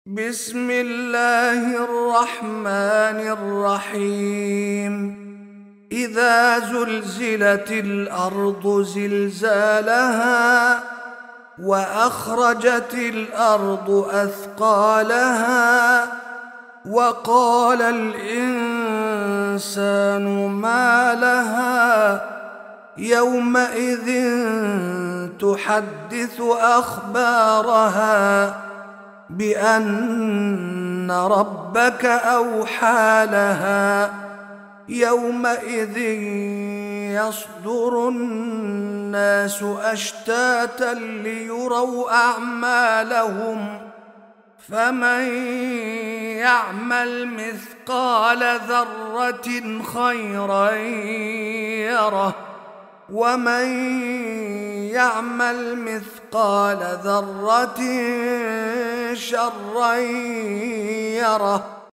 بسم الله الرحمن الرحيم إذا زلزلت الأرض زلزالها وأخرجت الأرض أثقالها وقال الإنسان ما لها يومئذ تحدث أخبارها بأن ربك أوحى لها يومئذ يصدر الناس أشتاتا ليروا أعمالهم فمن يعمل مثقال ذرة خيرا يره ومن يعمل مثقال ذرة شرا يره